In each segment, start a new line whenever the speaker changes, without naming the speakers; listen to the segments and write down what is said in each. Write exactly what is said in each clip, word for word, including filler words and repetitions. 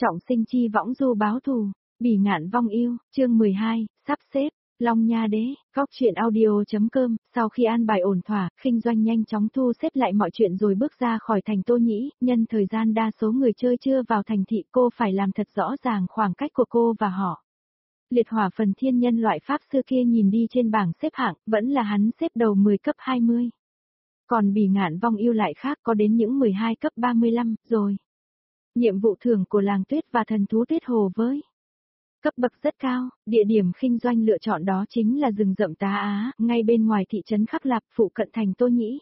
Trọng sinh chi võng du báo thù, bỉ ngạn vong yêu, chương mười hai, sắp xếp, Long Nha Đế, góc chuyện audio.com, sau khi an bài ổn thỏa, Khinh Doanh nhanh chóng thu xếp lại mọi chuyện rồi bước ra khỏi thành Tô Nhĩ, nhân thời gian đa số người chơi chưa vào thành thị cô phải làm thật rõ ràng khoảng cách của cô và họ. Liệt hỏa phần thiên nhân loại pháp sư kia nhìn đi trên bảng xếp hạng, vẫn là hắn xếp đầu mười cấp hai mươi. Còn bỉ ngạn vong yêu lại khác có đến những mười hai cấp ba mươi lăm, rồi. Nhiệm vụ thưởng của làng tuyết và thần thú tuyết hồ với cấp bậc rất cao, địa điểm Khinh Doanh lựa chọn đó chính là rừng rậm Tá Á, ngay bên ngoài thị trấn Khắc Lạp phụ cận thành Tô Nhĩ.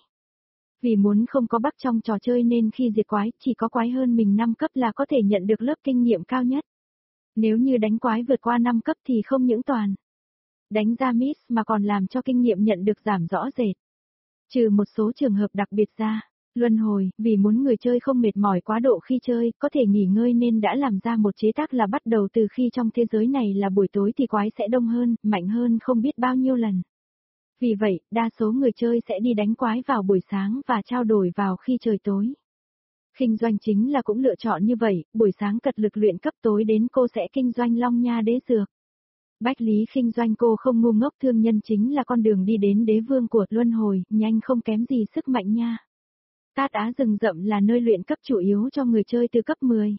Vì muốn không có bug trong trò chơi nên khi diệt quái, chỉ có quái hơn mình năm cấp là có thể nhận được lớp kinh nghiệm cao nhất. Nếu như đánh quái vượt qua năm cấp thì không những toàn đánh ra miss mà còn làm cho kinh nghiệm nhận được giảm rõ rệt. Trừ một số trường hợp đặc biệt ra. Luân hồi, vì muốn người chơi không mệt mỏi quá độ khi chơi, có thể nghỉ ngơi nên đã làm ra một chế tác là bắt đầu từ khi trong thế giới này là buổi tối thì quái sẽ đông hơn, mạnh hơn không biết bao nhiêu lần. Vì vậy, đa số người chơi sẽ đi đánh quái vào buổi sáng và trao đổi vào khi trời tối. Khinh Doanh chính là cũng lựa chọn như vậy, buổi sáng cật lực luyện cấp, tối đến cô sẽ kinh doanh Long Nha Đế dược. Bách lý Khinh Doanh cô không ngu ngốc, thương nhân chính là con đường đi đến đế vương của luân hồi, nhanh không kém gì sức mạnh nha. Tát Á rừng rậm là nơi luyện cấp chủ yếu cho người chơi từ cấp mười.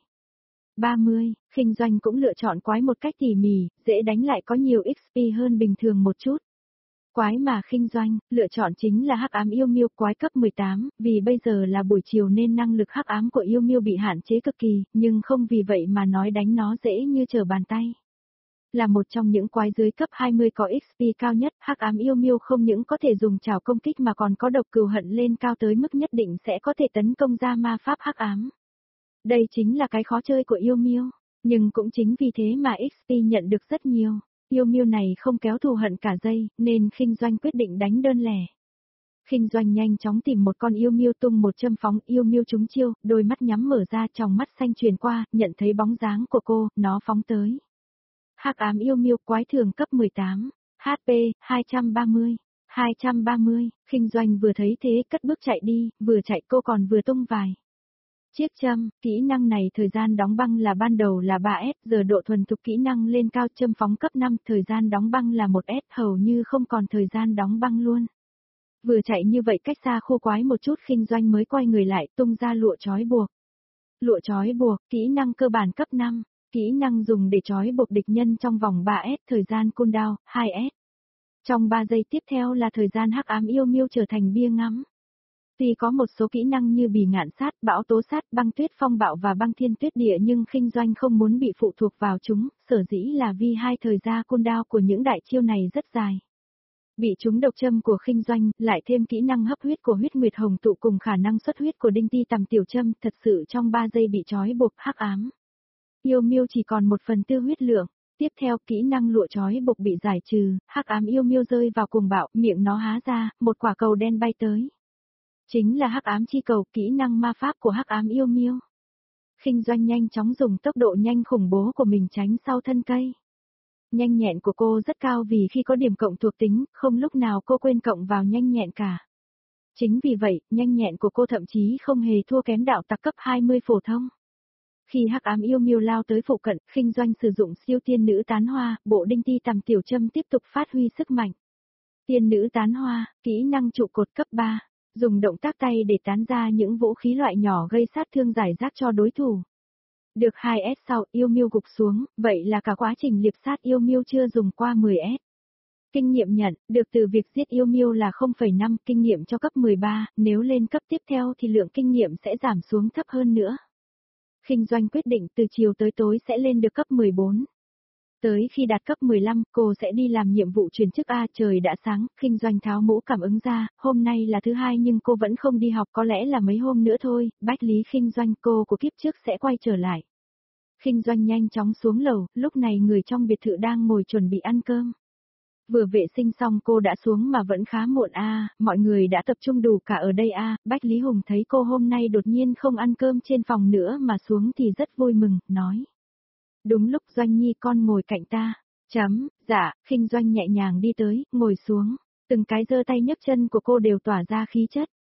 ba mươi, Khinh Doanh cũng lựa chọn quái một cách tỉ mỉ, dễ đánh lại có nhiều ích pê hơn bình thường một chút. Quái mà Khinh Doanh lựa chọn chính là Hắc Ám Yêu Miêu quái cấp mười tám, vì bây giờ là buổi chiều nên năng lực hắc ám của Yêu Miêu bị hạn chế cực kỳ, nhưng không vì vậy mà nói đánh nó dễ như trở bàn tay. Là một trong những quái dưới cấp hai mươi có ích pê cao nhất, Hắc Ám Yêu Miêu không những có thể dùng trảo công kích mà còn có độc cừu hận lên cao tới mức nhất định sẽ có thể tấn công ra ma pháp hắc ám. Đây chính là cái khó chơi của Yêu Miêu, nhưng cũng chính vì thế mà ích pê nhận được rất nhiều. Yêu Miêu này không kéo thù hận cả dây, nên Khinh Doanh quyết định đánh đơn lẻ. Khinh Doanh nhanh chóng tìm một con Yêu Miêu tung một châm phóng, Yêu Miêu trúng chiêu, đôi mắt nhắm mở ra, tròng mắt xanh truyền qua, nhận thấy bóng dáng của cô, nó phóng tới. Hắc Ám Yêu Miêu quái thường cấp mười tám, hát pê hai trăm ba mươi, hai trăm ba mươi, Khinh Doanh vừa thấy thế cất bước chạy đi, vừa chạy cô còn vừa tung vài chiếc châm, kỹ năng này thời gian đóng băng là ban đầu là ba S, giờ độ thuần thục kỹ năng lên cao, châm phóng cấp năm, thời gian đóng băng là một S, hầu như không còn thời gian đóng băng luôn. Vừa chạy như vậy cách xa khu quái một chút, Khinh Doanh mới quay người lại, tung ra lụa trói buộc. Lụa trói buộc, kỹ năng cơ bản cấp năm. Kỹ năng dùng để trói buộc địch nhân trong vòng ba S, thời gian cooldown, hai S. Trong ba giây tiếp theo là thời gian Hắc Ám Yêu Miêu trở thành bia ngắm. Tuy có một số kỹ năng như bỉ ngạn sát, bão tố sát, băng tuyết phong bạo và băng thiên tuyết địa nhưng Khinh Doanh không muốn bị phụ thuộc vào chúng, sở dĩ là vì hai thời gian cooldown của những đại chiêu này rất dài. Bị trúng độc châm của Khinh Doanh, lại thêm kỹ năng hấp huyết của huyết nguyệt hồng tụ cùng khả năng xuất huyết của đinh ti tầm tiểu châm, thật sự trong ba giây bị trói buộc hắc ám. Yêu Miêu chỉ còn một phần tư huyết lượng. Tiếp theo kỹ năng lụa trói buộc bị giải trừ, Hắc Ám Yêu Miêu rơi vào cuồng bạo, miệng nó há ra, một quả cầu đen bay tới. Chính là Hắc Ám Chi Cầu, kỹ năng ma pháp của Hắc Ám Yêu Miêu. Khinh Doanh nhanh chóng dùng tốc độ nhanh khủng bố của mình tránh sau thân cây. Nhanh nhẹn của cô rất cao vì khi có điểm cộng thuộc tính, không lúc nào cô quên cộng vào nhanh nhẹn cả. Chính vì vậy, nhanh nhẹn của cô thậm chí không hề thua kém đạo tặc cấp hai mươi phổ thông. Khi Hắc Ám Yêu Miêu lao tới phụ cận, Khinh Doanh sử dụng siêu tiên nữ tán hoa, bộ đinh ti tầm tiểu châm tiếp tục phát huy sức mạnh. Tiên nữ tán hoa, kỹ năng trụ cột cấp ba, dùng động tác tay để tán ra những vũ khí loại nhỏ gây sát thương giải rác cho đối thủ. Được hai S sau, Yêu Miêu gục xuống, vậy là cả quá trình liệp sát Yêu Miêu chưa dùng qua mười S. Kinh nghiệm nhận, được từ việc giết Yêu Miêu là không phẩy năm, kinh nghiệm cho cấp mười ba, nếu lên cấp tiếp theo thì lượng kinh nghiệm sẽ giảm xuống thấp hơn nữa. Khinh Doanh quyết định từ chiều tới tối sẽ lên được cấp mười bốn. Tới khi đạt cấp mười lăm, cô sẽ đi làm nhiệm vụ chuyển chức A. Trời đã sáng, Khinh Doanh tháo mũ cảm ứng ra, hôm nay là thứ hai nhưng cô vẫn không đi học, có lẽ là mấy hôm nữa thôi, Bách lý Khinh Doanh cô của kiếp trước sẽ quay trở lại. Khinh Doanh nhanh chóng xuống lầu, lúc này người trong biệt thự đang ngồi chuẩn bị ăn cơm. Vừa vệ sinh xong cô đã xuống mà vẫn khá muộn a, à, mọi người đã tập trung đủ cả ở đây a, à. Bách Lý Hùng thấy cô hôm nay đột nhiên không ăn cơm trên phòng nữa mà xuống thì rất vui mừng, nói. Đúng lúc Doanh Nhi con ngồi cạnh ta. Chấm, dạ, Khinh Doanh nhẹ nhàng đi tới, ngồi xuống, từng cái giơ tay nhấc chân của cô đều tỏa ra khí chất.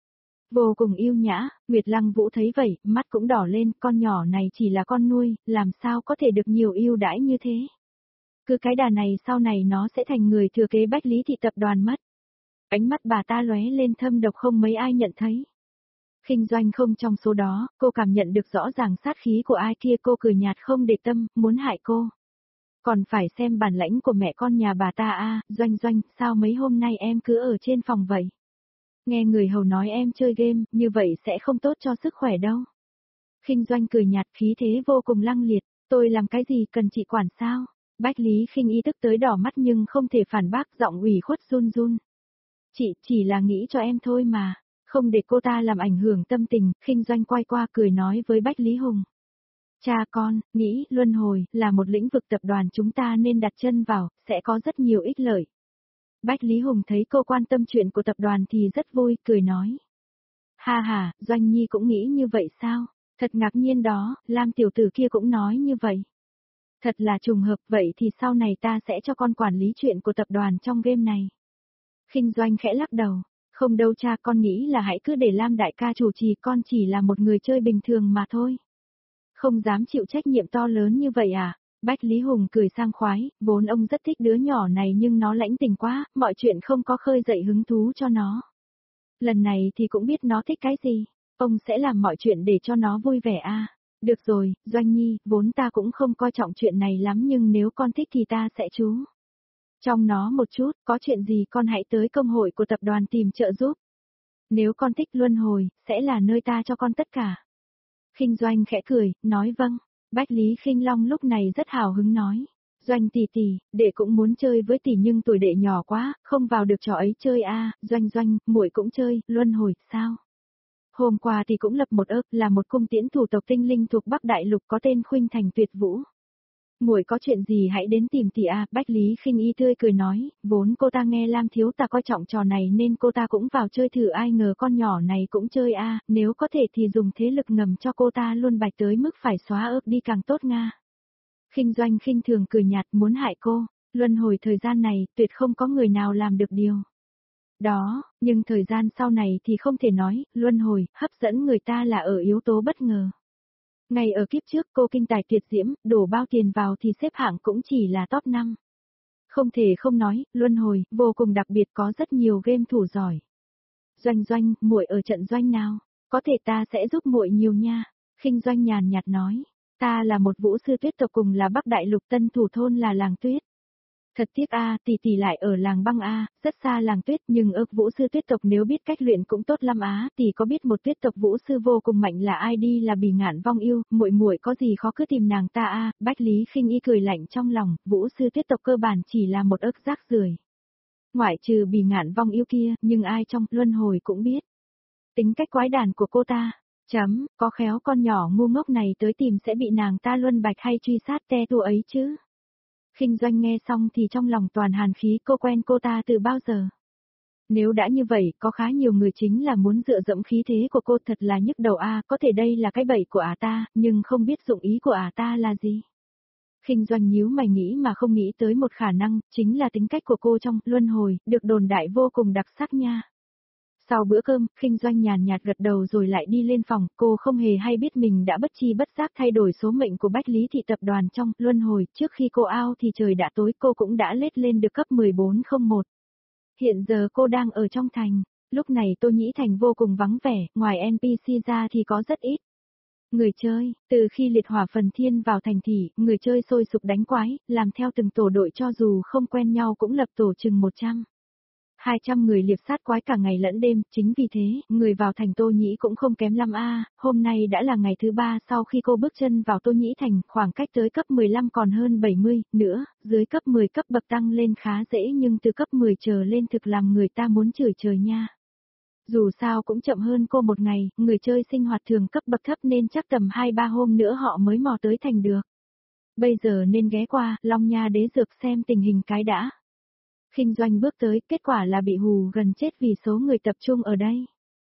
Vô cùng yêu nhã, Nguyệt Lăng Vũ thấy vậy, mắt cũng đỏ lên, con nhỏ này chỉ là con nuôi, làm sao có thể được nhiều ưu đãi như thế. Cứ cái đà này sau này nó sẽ thành người thừa kế Bách Lý thị tập đoàn mất. Ánh mắt bà ta lóe lên thâm độc không mấy ai nhận thấy. Khinh Doanh không trong số đó, cô cảm nhận được rõ ràng sát khí của ai kia, cô cười nhạt không để tâm, muốn hại cô. Còn phải xem bản lãnh của mẹ con nhà bà ta a, Doanh Doanh, sao mấy hôm nay em cứ ở trên phòng vậy? Nghe người hầu nói em chơi game, như vậy sẽ không tốt cho sức khỏe đâu. Khinh Doanh cười nhạt khí thế vô cùng lăng liệt, tôi làm cái gì cần chị quản sao? Bách Lý Khinh ý tức tới đỏ mắt nhưng không thể phản bác, giọng ủy khuất run run. Chị chỉ là nghĩ cho em thôi mà, không để cô ta làm ảnh hưởng tâm tình. Khinh Doanh quay qua cười nói với Bách Lý Hùng. Cha con, nghĩ luân hồi là một lĩnh vực tập đoàn chúng ta nên đặt chân vào, sẽ có rất nhiều ích lợi. Bách Lý Hùng thấy cô quan tâm chuyện của tập đoàn thì rất vui, cười nói. Ha ha, Doanh Nhi cũng nghĩ như vậy sao? Thật ngạc nhiên đó, Lam tiểu tử kia cũng nói như vậy. Thật là trùng hợp, vậy thì sau này ta sẽ cho con quản lý chuyện của tập đoàn trong game này. Khinh Doanh khẽ lắc đầu. Không đâu cha, con nghĩ là hãy cứ để Lam đại ca chủ trì, con chỉ là một người chơi bình thường mà thôi. Không dám chịu trách nhiệm to lớn như vậy à? Bách Lý Hùng cười sang khoái, vốn ông rất thích đứa nhỏ này nhưng nó lãnh tình quá, mọi chuyện không có khơi dậy hứng thú cho nó. Lần này thì cũng biết nó thích cái gì, ông sẽ làm mọi chuyện để cho nó vui vẻ à. Được rồi, Doanh Nhi, vốn ta cũng không coi trọng chuyện này lắm nhưng nếu con thích thì ta sẽ chú trong nó một chút, có chuyện gì con hãy tới công hội của tập đoàn tìm trợ giúp. Nếu con thích luân hồi, sẽ là nơi ta cho con tất cả. Khinh Doanh khẽ cười, nói vâng. Bách Lý Khinh Long lúc này rất hào hứng nói. Doanh tỷ tỷ, đệ cũng muốn chơi với tỷ nhưng tuổi đệ nhỏ quá, không vào được trò ấy chơi a. À. Doanh Doanh, muội cũng chơi, luân hồi, sao? Hôm qua tỷ cũng lập một ớt là một cung tiễn thủ tộc tinh linh thuộc Bắc Đại Lục có tên Khuynh Thành Tuyệt Vũ. Muội có chuyện gì hãy đến tìm tỷ a. Bách Lý Khinh y tươi cười nói, vốn cô ta nghe Lam thiếu ta coi trọng trò này nên cô ta cũng vào chơi thử, ai ngờ con nhỏ này cũng chơi a. À. Nếu có thể thì dùng thế lực ngầm cho cô ta luôn bạch tới mức phải xóa ớt đi càng tốt nga. Khinh Doanh khinh thường cười nhạt, muốn hại cô, luân hồi thời gian này tuyệt không có người nào làm được điều đó, nhưng thời gian sau này thì không thể nói, luân hồi hấp dẫn người ta là ở yếu tố bất ngờ. Ngày ở kiếp trước cô kinh tài tuyệt diễm, đổ bao tiền vào thì xếp hạng cũng chỉ là top năm. Không thể không nói, luân hồi, vô cùng đặc biệt, có rất nhiều game thủ giỏi. Doanh Doanh, muội ở trận doanh nào? Có thể ta sẽ giúp muội nhiều nha. Khinh Doanh nhàn nhạt nói, ta là một vũ sư tuyết tộc, cùng là Bắc Đại Lục, tân thủ thôn là làng tuyết. Thật tiếc a, tỷ tỷ lại ở làng băng a, rất xa làng tuyết, nhưng ước vũ sư tuyết tộc nếu biết cách luyện cũng tốt lắm á. Tỷ có biết một tuyết tộc vũ sư vô cùng mạnh là ai đi, là Bỉ Ngạn Vong Yêu, muội muội có gì khó cứ tìm nàng ta a. Bách Lý Khinh y cười lạnh trong lòng, vũ sư tuyết tộc cơ bản chỉ là một ức rác rưởi. Ngoại trừ Bỉ Ngạn Vong Yêu kia, nhưng ai trong luân hồi cũng biết tính cách quái đản của cô ta. Chấm, có khéo con nhỏ ngu ngốc này tới tìm sẽ bị nàng ta luân bạch hay truy sát te tua ấy chứ. Khinh Doanh nghe xong thì trong lòng toàn hàn khí, cô quen cô ta từ bao giờ? Nếu đã như vậy, có khá nhiều người chính là muốn dựa dẫm khí thế của cô, thật là nhức đầu a. À, có thể đây là cái bẫy của ả ta, nhưng không biết dụng ý của ả ta là gì. Khinh Doanh nhíu mày nghĩ mà không nghĩ tới một khả năng, chính là tính cách của cô trong luân hồi, được đồn đại vô cùng đặc sắc nha. Sau bữa cơm, Khinh Doanh nhàn nhạt gật đầu rồi lại đi lên phòng, cô không hề hay biết mình đã bất chi bất giác thay đổi số mệnh của Bách Lý thị tập đoàn trong luân hồi, trước khi cô out thì trời đã tối, cô cũng đã lết lên được cấp mười bốn không một. Hiện giờ cô đang ở trong thành, lúc này Tô Nhĩ Thành vô cùng vắng vẻ, ngoài en pê xê ra thì có rất ít người chơi. Từ khi liệt hỏa phần thiên vào thành thị, người chơi sôi sục đánh quái, làm theo từng tổ đội, cho dù không quen nhau cũng lập tổ chừng một trăm. hai trăm người liệp sát quái cả ngày lẫn đêm, chính vì thế, người vào thành Tô Nhĩ cũng không kém lắm a. À, hôm nay đã là ngày thứ ba sau khi cô bước chân vào Tô Nhĩ Thành, khoảng cách tới cấp mười lăm còn hơn bảy mươi, nữa, dưới cấp mười cấp bậc tăng lên khá dễ nhưng từ cấp mười trở lên thực làm người ta muốn chửi trời nha. Dù sao cũng chậm hơn cô một ngày, người chơi sinh hoạt thường cấp bậc thấp nên chắc tầm hai ba hôm nữa họ mới mò tới thành được. Bây giờ nên ghé qua, Long Nha Đế Dược xem tình hình cái đã. Khinh Doanh bước tới, kết quả là bị hù gần chết vì số người tập trung ở đây.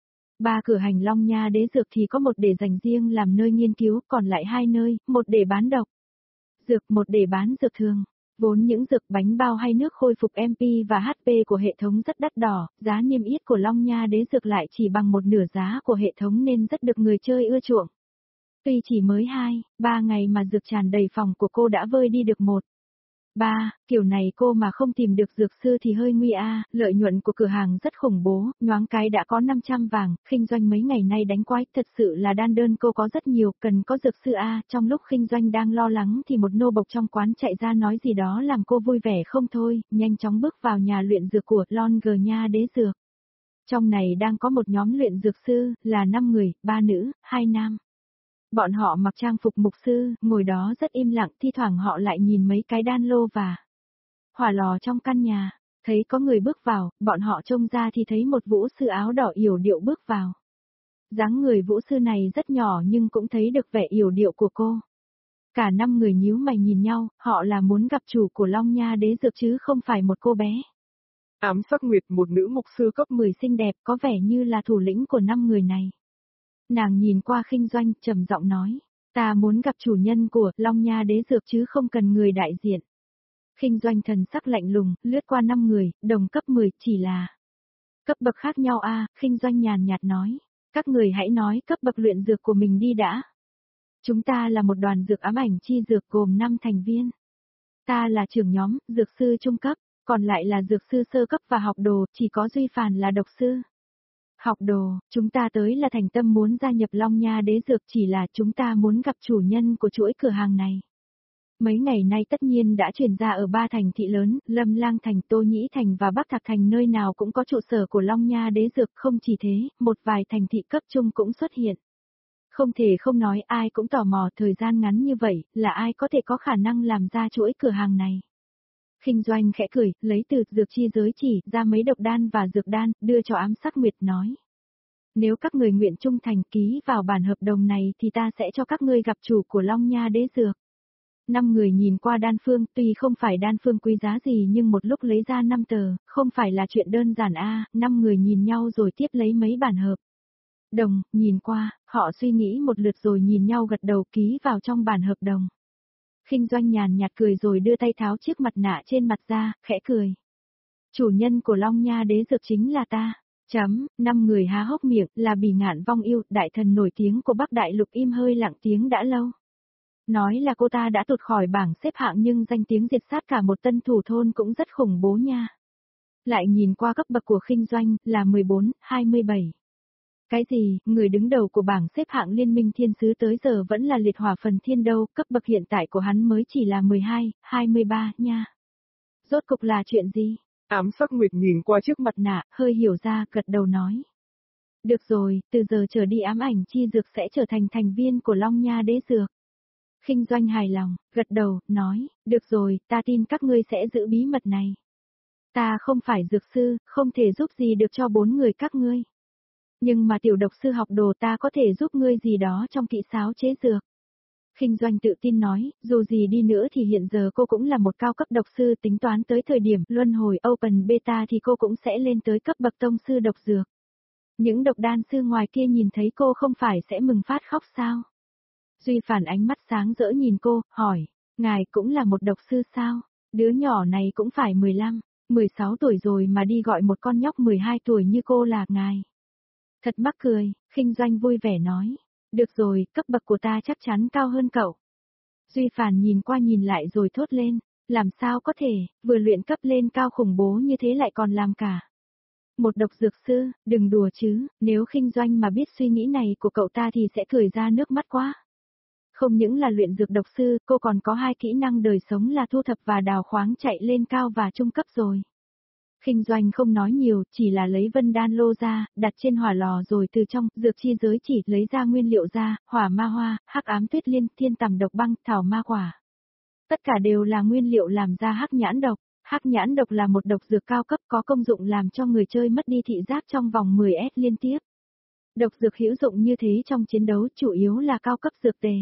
Ba cửa hành Long Nha Đế Dược thì có một để dành riêng làm nơi nghiên cứu, còn lại hai nơi, một để bán độc dược, một để bán dược thường. Vốn những dược bánh bao hay nước khôi phục em pê và hát pê của hệ thống rất đắt đỏ, giá niêm yết của Long Nha Đế Dược lại chỉ bằng một nửa giá của hệ thống nên rất được người chơi ưa chuộng. Tuy chỉ mới hai, ba ngày mà dược tràn đầy phòng của cô đã vơi đi được một. Ba, kiểu này cô mà không tìm được dược sư thì hơi nguy a, lợi nhuận của cửa hàng rất khủng bố, nhoáng cái đã có năm trăm vàng, kinh doanh mấy ngày nay đánh quái, thật sự là đan đơn cô có rất nhiều, cần có dược sư a, trong lúc kinh doanh đang lo lắng thì một nô bộc trong quán chạy ra nói gì đó làm cô vui vẻ không thôi, nhanh chóng bước vào nhà luyện dược của Longer Nha Đế Dược. Trong này đang có một nhóm luyện dược sư, là năm người, ba nữ, hai nam. Bọn họ mặc trang phục mục sư, ngồi đó rất im lặng, thi thoảng họ lại nhìn mấy cái đan lô và hỏa lò trong căn nhà, thấy có người bước vào, bọn họ trông ra thì thấy một vũ sư áo đỏ yểu điệu bước vào. Dáng người vũ sư này rất nhỏ nhưng cũng thấy được vẻ yểu điệu của cô. Cả năm người nhíu mày nhìn nhau, họ là muốn gặp chủ của Long Nha Đế Dược chứ không phải một cô bé.
Ám Sắc Nguyệt, một nữ mục sư cấp
mười xinh đẹp, có vẻ như là thủ lĩnh của năm người này. Nàng nhìn qua Khinh Doanh, trầm giọng nói, ta muốn gặp chủ nhân của Long Nha Đế Dược chứ không cần người đại diện. Khinh Doanh thần sắc lạnh lùng, lướt qua năm người, đồng cấp mười, chỉ là cấp bậc khác nhau a, à, Khinh Doanh nhàn nhạt nói, các người hãy nói cấp bậc luyện dược của mình đi đã. Chúng ta là một đoàn dược ám ảnh chi dược gồm năm thành viên. Ta là trưởng nhóm, dược sư trung cấp, còn lại là dược sư sơ cấp và học đồ, chỉ có Duy Phàn là độc sư. Học đồ, chúng ta tới là thành tâm muốn gia nhập Long Nha Đế Dược, chỉ là chúng ta muốn gặp chủ nhân của chuỗi cửa hàng này. Mấy ngày nay tất nhiên đã truyền ra ở ba thành thị lớn, Lâm Lang Thành, Tô Nhĩ Thành và Bắc Thạc Thành, nơi nào cũng có trụ sở của Long Nha Đế Dược, không chỉ thế, một vài thành thị cấp trung cũng xuất hiện. Không thể không nói, ai cũng tò mò thời gian ngắn như vậy, là ai có thể có khả năng làm ra chuỗi cửa hàng này. Khinh Doanh khẽ cười, lấy từ dược chi giới chỉ ra mấy độc đan và dược đan, đưa cho Ám Sắc Nguyệt nói. Nếu các người nguyện trung thành ký vào bản hợp đồng này thì ta sẽ cho các ngươi gặp chủ của Long Nha Đế Dược. Năm người nhìn qua đan phương, tuy không phải đan phương quý giá gì nhưng một lúc lấy ra năm tờ, không phải là chuyện đơn giản a. Năm người nhìn nhau rồi tiếp lấy mấy bản hợp đồng, nhìn qua, họ suy nghĩ một lượt rồi nhìn nhau gật đầu ký vào trong bản hợp đồng. Khinh Doanh nhàn nhạt cười rồi đưa tay tháo chiếc mặt nạ trên mặt ra, khẽ cười. Chủ nhân của Long Nha Đế Dược chính là ta. Chấm, năm người há hốc miệng, là Bỉ Ngạn Vong Yêu, đại thần nổi tiếng của Bắc Đại Lục im hơi lặng tiếng đã lâu. Nói là cô ta đã tụt khỏi bảng xếp hạng nhưng danh tiếng diệt sát cả một tân thủ thôn cũng rất khủng bố nha. Lại nhìn qua cấp bậc của Khinh Doanh, là mười bốn, hai mươi bảy. Cái gì, người đứng đầu của bảng xếp hạng Liên minh Thiên Sứ tới giờ vẫn là Liệt Hỏa Phần Thiên đâu, cấp bậc hiện tại của hắn mới chỉ là mười hai, hai mươi ba nha. Rốt cục là chuyện gì?
Ám Sắc Nguyệt nhìn qua chiếc mặt
nạ, hơi hiểu ra, gật đầu nói. Được rồi, từ giờ trở đi ám ảnh chi dược sẽ trở thành thành viên của Long Nha Đế Dược. Khinh Doanh hài lòng, gật đầu, nói, được rồi, ta tin các ngươi sẽ giữ bí mật này. Ta không phải dược sư, không thể giúp gì được cho bốn người các ngươi. Nhưng mà tiểu độc sư học đồ ta có thể giúp ngươi gì đó trong kỹ xáo chế dược. Khinh Doanh tự tin nói, dù gì đi nữa thì hiện giờ cô cũng là một cao cấp độc sư, tính toán tới thời điểm luân hồi Open Beta thì cô cũng sẽ lên tới cấp bậc tông sư độc dược. Những độc đan sư ngoài kia nhìn thấy cô không phải sẽ mừng phát khóc sao? Duy Phản ánh mắt sáng rỡ nhìn cô, hỏi, ngài cũng là một độc sư sao? Đứa nhỏ này cũng phải mười lăm, mười sáu tuổi rồi mà đi gọi một con nhóc mười hai tuổi như cô là ngài. Thật mắc cười, Khinh Doanh vui vẻ nói. Được rồi, cấp bậc của ta chắc chắn cao hơn cậu. Duy Phản nhìn qua nhìn lại rồi thốt lên, làm sao có thể, vừa luyện cấp lên cao khủng bố như thế lại còn làm cả. Một độc dược sư, đừng đùa chứ, nếu Khinh Doanh mà biết suy nghĩ này của cậu ta thì sẽ cười ra nước mắt quá. Không những là luyện dược độc sư, cô còn có hai kỹ năng đời sống là thu thập và đào khoáng chạy lên cao và trung cấp rồi. Khinh Doanh không nói nhiều, chỉ là lấy vân đan lô ra, đặt trên hỏa lò rồi từ trong dược chi giới chỉ lấy ra nguyên liệu ra, hỏa ma hoa, hắc ám tuyết liên, thiên tầm độc băng, thảo ma quả. Tất cả đều là nguyên liệu làm ra hắc nhãn độc. Hắc nhãn độc là một độc dược cao cấp có công dụng làm cho người chơi mất đi thị giác trong vòng mười S liên tiếp. Độc dược hữu dụng như thế trong chiến đấu chủ yếu là cao cấp dược tề.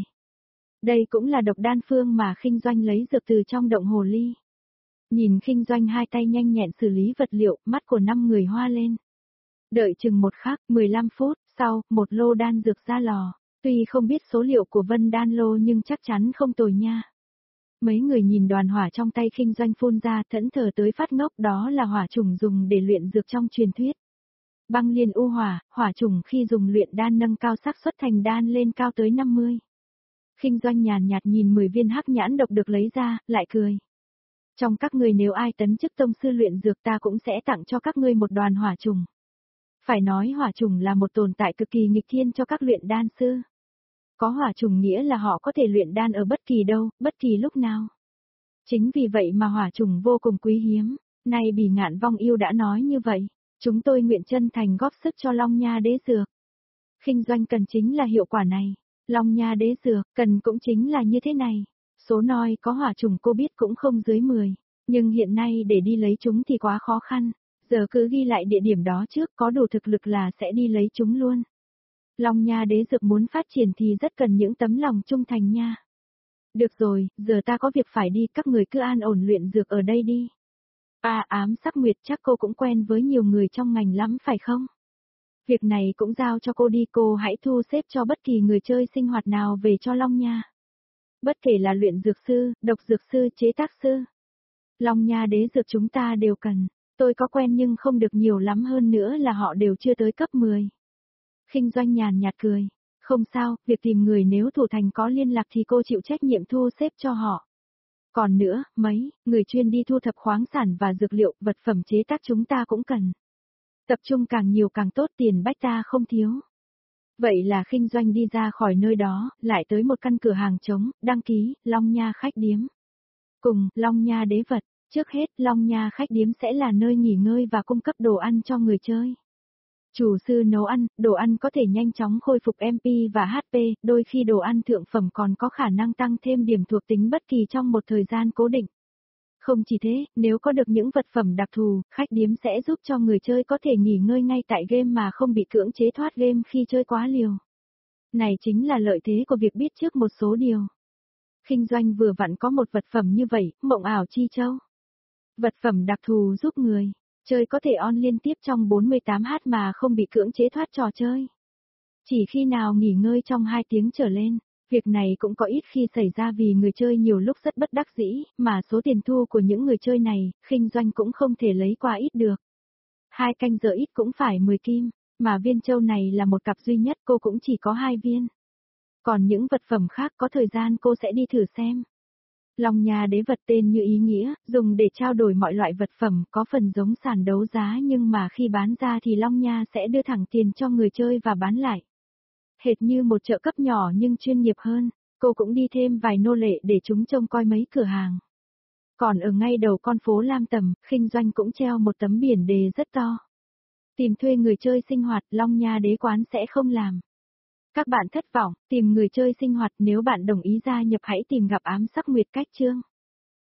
Đây cũng là độc đan phương mà Khinh Doanh lấy dược từ trong động hồ ly. Nhìn Khinh Doanh hai tay nhanh nhẹn xử lý vật liệu, mắt của năm người hoa lên. Đợi chừng một khắc, mười lăm phút, sau, một lô đan dược ra lò. Tuy không biết số liệu của vân đan lô nhưng chắc chắn không tồi nha. Mấy người nhìn đoàn hỏa trong tay Khinh Doanh phun ra thẫn thờ tới phát ngốc, đó là hỏa trùng dùng để luyện dược trong truyền thuyết. Băng liên u hỏa, hỏa trùng khi dùng luyện đan nâng cao xác suất thành đan lên cao tới năm mươi. Khinh Doanh nhàn nhạt nhìn mười viên hắc nhãn độc được lấy ra, lại cười. Trong các ngươi nếu ai tấn chức tông sư luyện dược ta cũng sẽ tặng cho các ngươi một đoàn hỏa trùng. Phải nói hỏa trùng là một tồn tại cực kỳ nghịch thiên cho các luyện đan sư. Có hỏa trùng nghĩa là họ có thể luyện đan ở bất kỳ đâu, bất kỳ lúc nào. Chính vì vậy mà hỏa trùng vô cùng quý hiếm, nay Bỉ Ngạn Vong Yêu đã nói như vậy, chúng tôi nguyện chân thành góp sức cho Long Nha đế dược. Khinh Doanh cần chính là hiệu quả này, Long Nha đế dược cần cũng chính là như thế này. Số noi có hỏa trùng cô biết cũng không dưới mười, nhưng hiện nay để đi lấy chúng thì quá khó khăn, giờ cứ ghi lại địa điểm đó trước, có đủ thực lực là sẽ đi lấy chúng luôn. Long Nha đế dược muốn phát triển thì rất cần những tấm lòng trung thành nha. Được rồi, giờ ta có việc phải đi, các người cứ an ổn luyện dược ở đây đi. À Ám Sắc Nguyệt, chắc cô cũng quen với nhiều người trong ngành lắm phải không? Việc này cũng giao cho cô đi, cô hãy thu xếp cho bất kỳ người chơi sinh hoạt nào về cho Long Nha. Bất kể là luyện dược sư, độc dược sư, chế tác sư. Long Nha đế dược chúng ta đều cần, tôi có quen nhưng không được nhiều lắm, hơn nữa là họ đều chưa tới cấp mười. Khinh Doanh nhàn nhạt cười, không sao, việc tìm người nếu thủ thành có liên lạc thì cô chịu trách nhiệm thu xếp cho họ. Còn nữa, mấy, người chuyên đi thu thập khoáng sản và dược liệu, vật phẩm chế tác chúng ta cũng cần. Tập trung càng nhiều càng tốt, tiền bách ta không thiếu. Vậy là Khinh Doanh đi ra khỏi nơi đó, lại tới một căn cửa hàng trống, đăng ký, Long Nha khách điếm. Cùng, Long Nha đế vật, trước hết, Long Nha khách điếm sẽ là nơi nghỉ ngơi và cung cấp đồ ăn cho người chơi. Chủ sư nấu ăn, đồ ăn có thể nhanh chóng khôi phục em pê và hát pê, đôi khi đồ ăn thượng phẩm còn có khả năng tăng thêm điểm thuộc tính bất kỳ trong một thời gian cố định. Không chỉ thế, nếu có được những vật phẩm đặc thù, khách điếm sẽ giúp cho người chơi có thể nghỉ ngơi ngay tại game mà không bị cưỡng chế thoát game khi chơi quá liều. Này chính là lợi thế của việc biết trước một số điều. Khinh Doanh vừa vặn có một vật phẩm như vậy, Mộng Ảo Chi Châu. Vật phẩm đặc thù giúp người chơi có thể on liên tiếp trong bốn mươi tám h mà không bị cưỡng chế thoát trò chơi. Chỉ khi nào nghỉ ngơi trong hai tiếng trở lên, việc này cũng có ít khi xảy ra vì người chơi nhiều lúc rất bất đắc dĩ, mà số tiền thu của những người chơi này, Khinh Doanh cũng không thể lấy qua ít được. Hai canh giờ ít cũng phải mười kim, mà viên châu này là một cặp duy nhất, cô cũng chỉ có hai viên. Còn những vật phẩm khác có thời gian cô sẽ đi thử xem. Long Nha đế vật tên như ý nghĩa, dùng để trao đổi mọi loại vật phẩm, có phần giống sàn đấu giá nhưng mà khi bán ra thì Long Nha sẽ đưa thẳng tiền cho người chơi và bán lại. Hệt như một chợ cấp nhỏ nhưng chuyên nghiệp hơn, cô cũng đi thêm vài nô lệ để chúng trông coi mấy cửa hàng. Còn ở ngay đầu con phố Lam Tầm, Khinh Doanh cũng treo một tấm biển đề rất to. Tìm thuê người chơi sinh hoạt, Long Nha đế quán sẽ không làm. Các bạn thất vọng, tìm người chơi sinh hoạt, nếu bạn đồng ý gia nhập hãy tìm gặp Ám Sắc Nguyệt cách chương.